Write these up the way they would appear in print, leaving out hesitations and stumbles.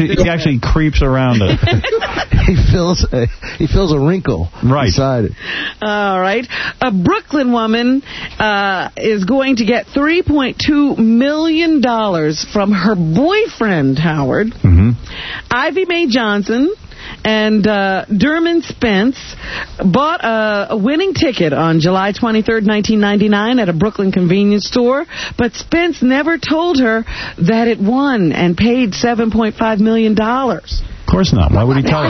he actually creeps around it. He feels a wrinkle inside it. All right. A Brooklyn woman is going to get $3.2 million from her boyfriend, Howard. Ivy Mae Johnson and Dermond Spence bought a winning ticket on July 23rd, 1999 at a Brooklyn convenience store, but Spence never told her that it won and paid $7.5 million. Of course not. Why would he tell her?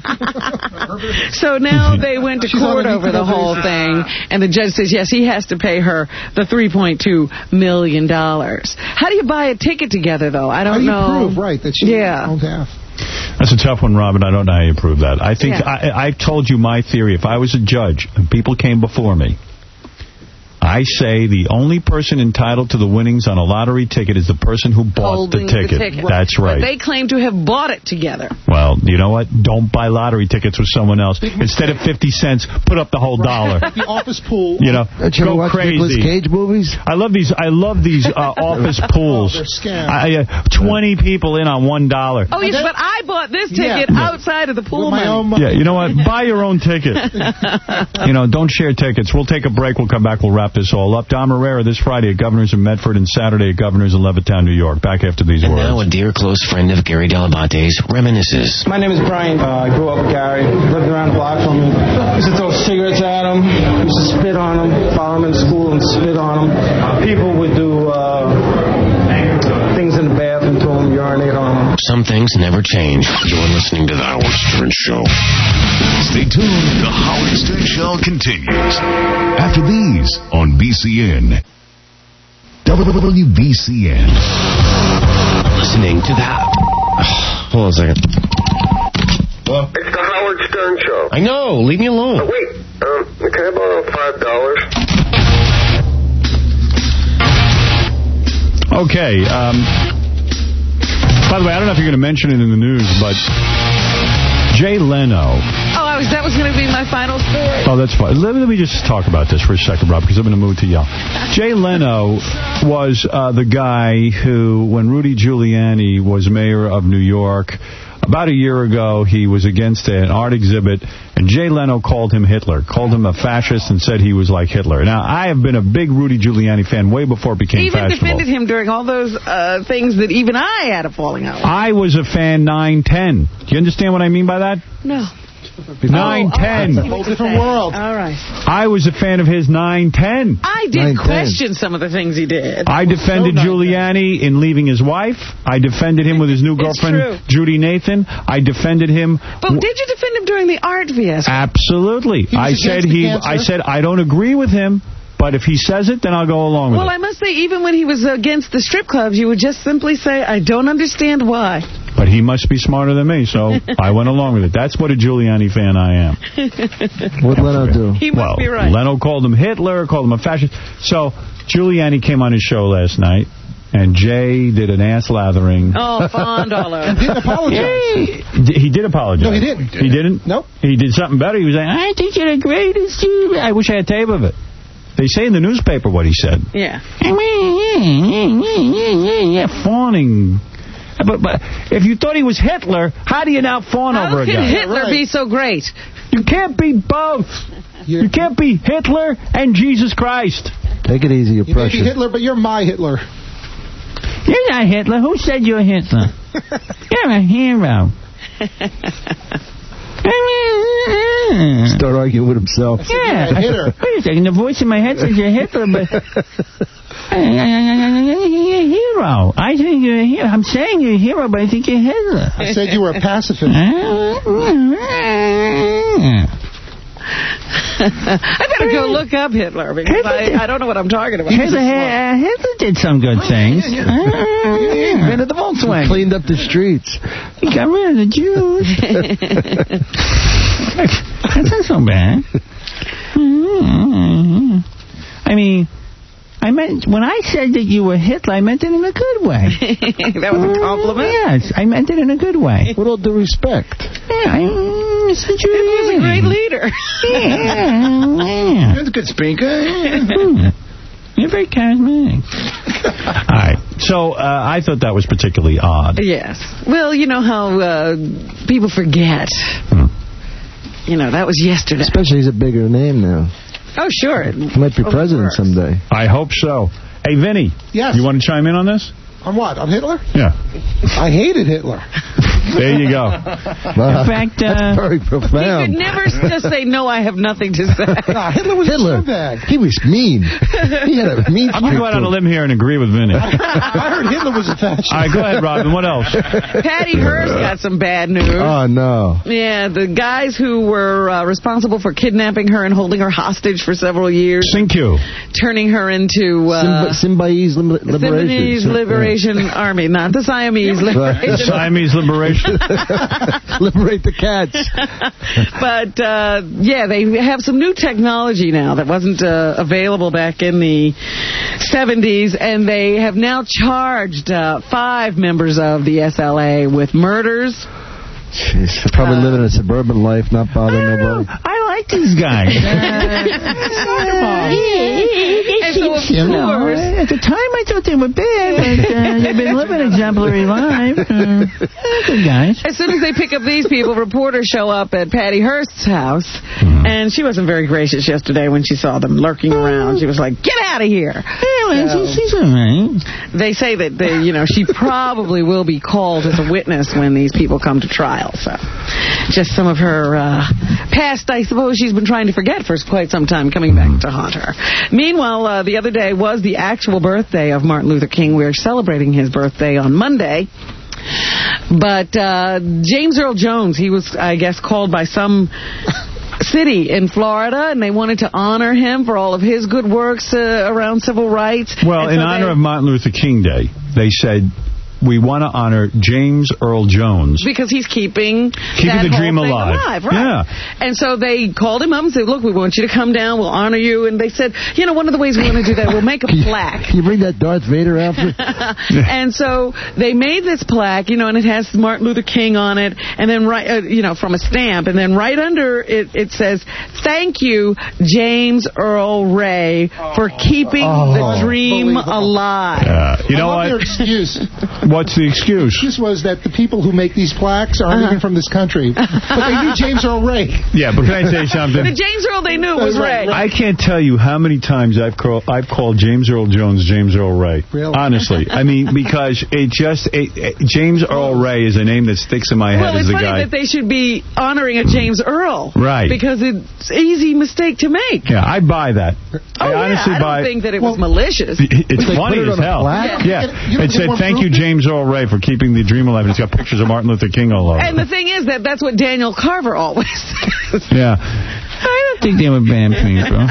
So now they went to court over the whole thing, and the judge says, yes, he has to pay her the $3.2 million. How do you buy a ticket together, though? I don't know. How do you prove, right, that she owned half? That's a tough one, Robin. I don't know how you prove that. I think I've told you my theory. If I was a judge and people came before me, I say the only person entitled to the winnings on a lottery ticket is the person who bought the ticket. That's right. But they claim to have bought it together. Well, you know what? Don't buy lottery tickets with someone else. Instead of 50 cents, put up the whole $1. The office pool. You know, go crazy. Nicolas Cage movies? I love these office pools. 20 people in on $1. Oh, yes, but I bought this ticket outside of the pool money. Yeah, you know what? Buy your own ticket. Don't share tickets. We'll take a break. We'll come back. We'll wrap this all up. Dom Herrera this Friday at Governor's in Medford and Saturday at Governor's in Levittown, New York. Back after these words. Now a dear close friend of Gary Dell'Abate's reminisces. My name is Brian. I grew up with Gary. Lived around the block from him. Used to throw cigarettes at him. Used to spit on him. Follow him in school and spit on him. People would do things in the bathroom to him, urinate on him. Some things never change. You're listening to The Howard Stern Show. Stay tuned. The Howard Stern Show continues after these on BCN. WBCN. Listening to that. Hold on a second. Well, it's the Howard Stern Show. I know. Leave me alone. Oh, wait. Can I borrow $5? Okay. By the way, I don't know if you're going to mention it in the news, but Jay Leno. Oh, that was going to be my final story. Oh, that's fine. Let me just talk about this for a second, Rob, because I'm in a mood to yell. Jay Leno was the guy who, when Rudy Giuliani was mayor of New York, about a year ago, he was against an art exhibit, and Jay Leno called him Hitler, called him a fascist, and said he was like Hitler. Now, I have been a big Rudy Giuliani fan way before it became fashionable. Even defended him during all those things that even I had a falling out with. I was a fan 9-10. Do you understand what I mean by that? No. 9-10. A whole different world. All right. I was a fan of his 9-10. I did question some of the things he did. I defended Giuliani in leaving his wife. I defended him with his new girlfriend, Judy Nathan. I defended him. But did you defend him during the art fiasco? Absolutely. I said I don't agree with him. But if he says it, then I'll go along with it. Well, I must say, even when he was against the strip clubs, you would just simply say, I don't understand why. But he must be smarter than me, so I went along with it. That's what a Giuliani fan I am. What'd Leno do? He must be right. Leno called him Hitler, called him a fascist. So Giuliani came on his show last night, and Jay did an ass lathering. Oh, fond all over. And didn't apologize. He did apologize. No, he didn't. He didn't? Nope. He did something better. He was like, I think you're the greatest. I wish I had tape of it. They say in the newspaper what he said. Yeah. Fawning. But if you thought he was Hitler, how do you now fawn over a guy? How can Hitler be so great? You can't be both. You can't be Hitler and Jesus Christ. Take it easy, you're Prussian. You may be Hitler, but you're my Hitler. You're not Hitler. Who said you're Hitler? You're a hero. Start arguing with himself. Yeah. Wait a second. The voice in my head says you're Hitler, but you're a hero. I think you're a hero. I'm saying you're a hero, but I think you're Hitler. I said you were a pacifist. I better go look up Hitler, because I don't know what I'm talking about. Hitler did some good things. He invented the Volkswagen. Cleaned up the streets. He got rid of the Jews. That's not so bad. I mean, when I said that you were Hitler, I meant it in a good way. That was a compliment? Yes, I meant it in a good way. With all due respect. Yeah, Mr. Giuliani. He was a great leader. Yeah. That's a good speaker. You're very charismatic. All right. So I thought that was particularly odd. Yes. Well, you know how people forget. You know, that was yesterday. Especially he's a bigger name now. Oh, sure. He might be president someday. I hope so. Hey, Vinny. Yes. You want to chime in on this? On what? On Hitler? Yeah. I hated Hitler. There you go. In fact, that's very profound. You could never just say, no, I have nothing to say. Nah, Hitler was a scumbag. He was mean. He had a mean I'm going to go out on a limb here and agree with Vinny. I heard Hitler was a fascist. All right, go ahead, Robin. What else? Patty Hearst got some bad news. Oh, no. Yeah, the guys who were responsible for kidnapping her and holding her hostage for several years. Sinkyu. Turning her into... Symbionese Liberation Army, not the Siamese Liberation. The Siamese Liberation. Liberate the cats. But, yeah, they have some new technology now that wasn't available back in the 70s, and they have now charged 5 members of the SLA with murders. Jeez, they're probably living a suburban life, not bothering nobody. I like these guys. At the time, I thought they were bad, but they've been living an exemplary life. Good guys. As soon as they pick up these people, reporters show up at Patty Hearst's house, and she wasn't very gracious yesterday when she saw them lurking around. She was like, "Get out of here!" She's all right. They say that she probably will be called as a witness when these people come to trial. So, just some of her past, I suppose, she's been trying to forget for quite some time, coming back to haunt her. Meanwhile, the other day was the actual birthday of Martin Luther King. We're celebrating his birthday on Monday. But James Earl Jones, he was, I guess, called by some city in Florida, and they wanted to honor him for all of his good works around civil rights. Well, in honor of Martin Luther King Day, they said, we want to honor James Earl Jones. Because he's keeping the dream alive. Right. Yeah. And so they called him up and said, look, we want you to come down. We'll honor you. And they said, one of the ways we want to do that, we'll make a plaque. Can you bring that Darth Vader outfit? And so they made this plaque, and it has Martin Luther King on it, and then from a stamp, and then right under it says, "Thank you, James Earl Ray, for keeping the dream alive." You know what? Their excuse. What's the excuse? The excuse was that the people who make these plaques aren't even from this country. But they knew James Earl Ray. Yeah, but can I say something? The James Earl they knew was Ray. I can't tell you how many times I've called James Earl Jones James Earl Ray. Really? Honestly. I mean, because James Earl Ray is a name that sticks in my head as the guy. Well, it's funny that they should be honoring a James Earl. Right. Because it's an easy mistake to make. Yeah, I buy that. I honestly don't think that it was malicious. It's funny as hell. Yeah. It said, "Thank you, James Earl Ray, for keeping the dream alive." And it's got pictures of Martin Luther King all over. And the thing is that's what Daniel Carver always says. Yeah. I don't think they were bad people.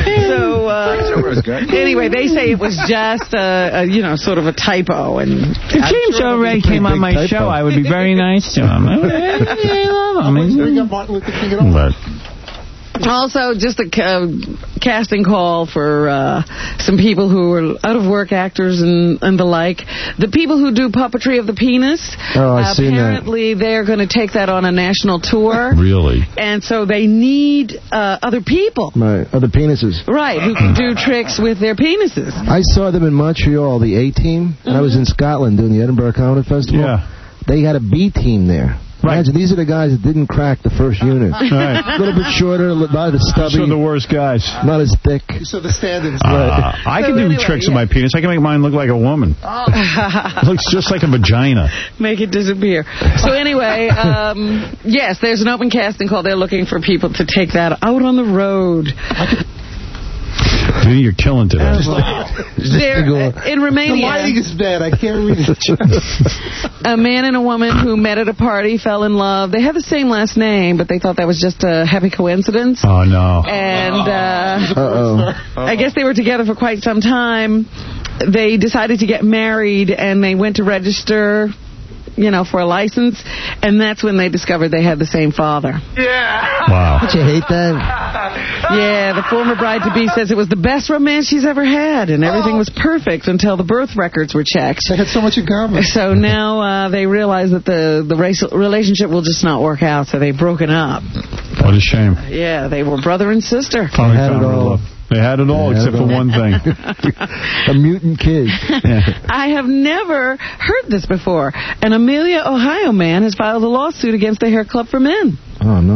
So, anyway, they say it was just sort of a typo. And if James Earl Ray came on my show, I would be very nice to him. I love him. Bring up Martin Luther King at all. Also, just a casting call for some people who are out-of-work actors and the like. The people who do puppetry of the penis, I've seen that. apparently they're going to take that on a national tour. Really? And so they need other people. Right, other penises. Right, who can do tricks with their penises. I saw them in Montreal, the A-Team, and I was in Scotland doing the Edinburgh Comedy Festival. Yeah. They had a B-Team there. Right. Imagine, these are the guys that didn't crack the first unit. Right. A little bit shorter, not as stubby. So the worst guys. Not as thick. So the stand-ins. I can do tricks with my penis. I can make mine look like a woman. It looks just like a vagina. Make it disappear. So anyway, yes, there's an open casting call. They're looking for people to take that out on the road. You're killing today. In Romania. The lighting is bad. I can't read it. A man and a woman who met at a party fell in love. They have the same last name, but they thought that was just a happy coincidence. Oh, no. And I guess they were together for quite some time. They decided to get married, and they went to register, for a license, and that's when they discovered they had the same father. Yeah. Wow. Don't you hate that? Yeah, the former bride-to-be says it was the best romance she's ever had, and everything was perfect until the birth records were checked. They had so much in common. So now they realize that the relationship will just not work out, so they've broken up. What a shame. Yeah, they were brother and sister. Finally found real love. They had it all except for one thing. A mutant kid. I have never heard this before. An Amelia, Ohio man has filed a lawsuit against the Hair Club for Men. Oh, no.